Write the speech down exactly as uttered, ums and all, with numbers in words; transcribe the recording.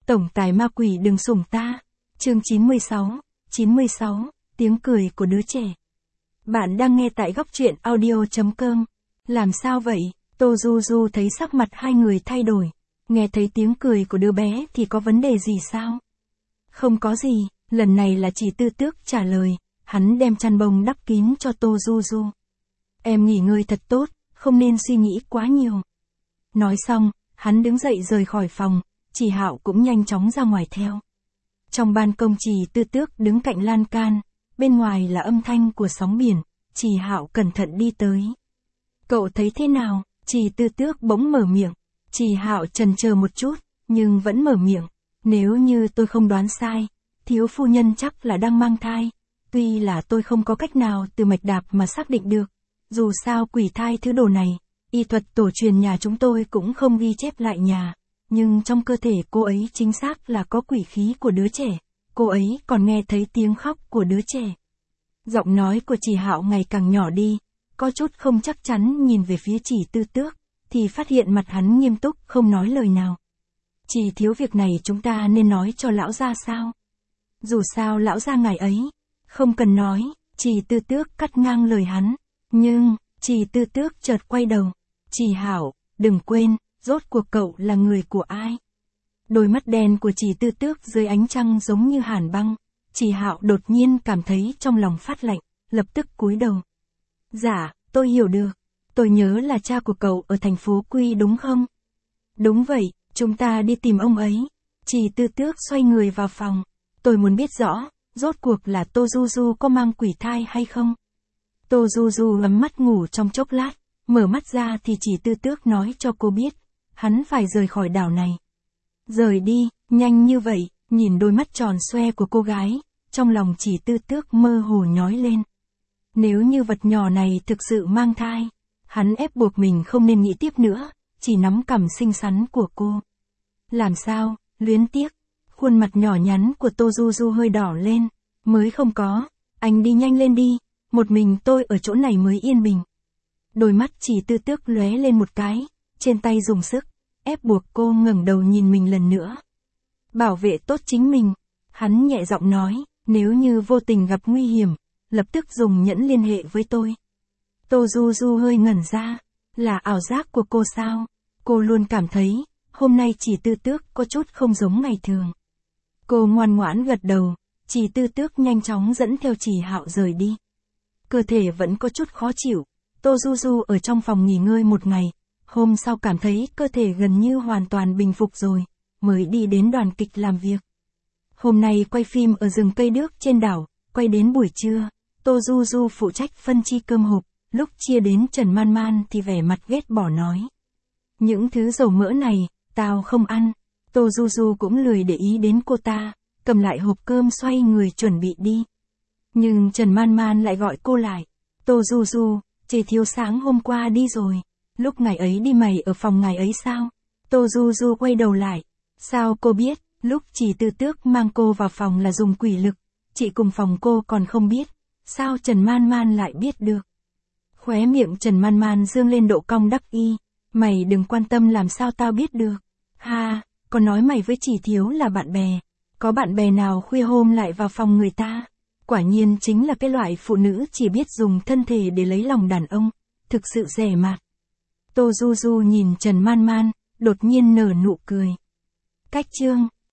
Tổng tài ma quỷ đừng sủng ta. Chương chín mươi sáu, chín mươi sáu, tiếng cười của đứa trẻ. Bạn đang nghe tại góc truyện audio chấm com. Làm sao vậy? Tô Du Du thấy sắc mặt hai người thay đổi. Nghe thấy tiếng cười của đứa bé thì có vấn đề gì sao? Không có gì, lần này là chỉ Tư Tước trả lời. Hắn đem chăn bông đắp kín cho Tô Du Du. Em nghỉ ngơi thật tốt, không nên suy nghĩ quá nhiều. Nói xong, hắn đứng dậy rời khỏi phòng, Chỉ Hạo cũng nhanh chóng ra ngoài theo. Trong ban công Chỉ Tư Tước đứng cạnh lan can, bên ngoài là âm thanh của sóng biển, Chỉ Hạo cẩn thận đi tới. Cậu thấy thế nào? Chỉ Tư Tước bỗng mở miệng. Chỉ Hạo chần chờ một chút, nhưng vẫn mở miệng. Nếu như tôi không đoán sai, thiếu phu nhân chắc là đang mang thai. Tuy là tôi không có cách nào từ mạch đạp mà xác định được. Dù sao quỷ thai thứ đồ này, y thuật tổ truyền nhà chúng tôi cũng không ghi chép lại nhà. Nhưng trong cơ thể cô ấy chính xác là có quỷ khí của đứa trẻ. Cô ấy còn nghe thấy tiếng khóc của đứa trẻ. Giọng nói của Chỉ Hạo ngày càng nhỏ đi, có chút không chắc chắn nhìn về phía Chỉ Tư Tước, thì phát hiện mặt hắn nghiêm túc không nói lời nào. Chỉ thiếu việc này chúng ta nên nói cho lão gia sao? Dù sao lão gia ngài ấy, không cần nói, Chỉ Tư Tước cắt ngang lời hắn. Nhưng, Chỉ Tư Tước chợt quay đầu. Chỉ Hạo, đừng quên, rốt cuộc cậu là người của ai? Đôi mắt đen của Chỉ Tư Tước dưới ánh trăng giống như hàn băng. Chỉ Hạo đột nhiên cảm thấy trong lòng phát lạnh, lập tức cúi đầu. Dạ, tôi hiểu được. Tôi nhớ là cha của cậu ở thành phố Quy đúng không? Đúng vậy, chúng ta đi tìm ông ấy. Chỉ Tư Tước xoay người vào phòng. Tôi muốn biết rõ, rốt cuộc là Tô Du Du có mang quỷ thai hay không? Tô Du Du nhắm mắt ngủ trong chốc lát, mở mắt ra thì Chỉ Tư Tước nói cho cô biết, hắn phải rời khỏi đảo này. Rời đi, nhanh như vậy, nhìn đôi mắt tròn xoe của cô gái, trong lòng Chỉ Tư Tước mơ hồ nhói lên. Nếu như vật nhỏ này thực sự mang thai, hắn ép buộc mình không nên nghĩ tiếp nữa, chỉ nắm cằm xinh xắn của cô. Làm sao, luyến tiếc, khuôn mặt nhỏ nhắn của Tô Du Du hơi đỏ lên, mới không có, anh đi nhanh lên đi, một mình tôi ở chỗ này mới yên bình. Đôi mắt Chỉ Tư Tước lóe lên một cái, trên tay dùng sức, ép buộc cô ngẩng đầu nhìn mình lần nữa. Bảo vệ tốt chính mình, hắn nhẹ giọng nói, nếu như vô tình gặp nguy hiểm, lập tức dùng nhẫn liên hệ với tôi. Tô Du Du hơi ngẩn ra, là ảo giác của cô sao? Cô luôn cảm thấy, hôm nay Chỉ Tư Tước có chút không giống ngày thường. Cô ngoan ngoãn gật đầu, Chỉ Tư Tước nhanh chóng dẫn theo Chỉ Hạo rời đi. Cơ thể vẫn có chút khó chịu, Tô Du Du ở trong phòng nghỉ ngơi một ngày, hôm sau cảm thấy cơ thể gần như hoàn toàn bình phục rồi, mới đi đến đoàn kịch làm việc. Hôm nay quay phim ở rừng cây đước trên đảo, quay đến buổi trưa, Tô Du Du phụ trách phân chi cơm hộp, lúc chia đến Trần Man Man thì vẻ mặt ghét bỏ nói. Những thứ dầu mỡ này, tao không ăn. Tô Du Du cũng lười để ý đến cô ta, cầm lại hộp cơm xoay người chuẩn bị đi. Nhưng Trần Man Man lại gọi cô lại. Tô Du Du, Chỉ Thiếu sáng hôm qua đi rồi. Lúc ngày ấy đi mày ở phòng ngày ấy sao? Tô Du Du quay đầu lại. Sao cô biết, lúc Chỉ Tư Tước mang cô vào phòng là dùng quỷ lực, chị cùng phòng cô còn không biết. Sao Trần Man Man lại biết được? Khóe miệng Trần Man Man dương lên độ cong đắc ý. Mày đừng quan tâm làm sao tao biết được. Ha, có nói mày với Chỉ Thiếu là bạn bè. Có bạn bè nào khuya hôm lại vào phòng người ta? Quả nhiên chính là cái loại phụ nữ chỉ biết dùng thân thể để lấy lòng đàn ông. Thực sự rẻ mạt. Tô Du Du nhìn Trần Man Man, đột nhiên nở nụ cười. Cách chương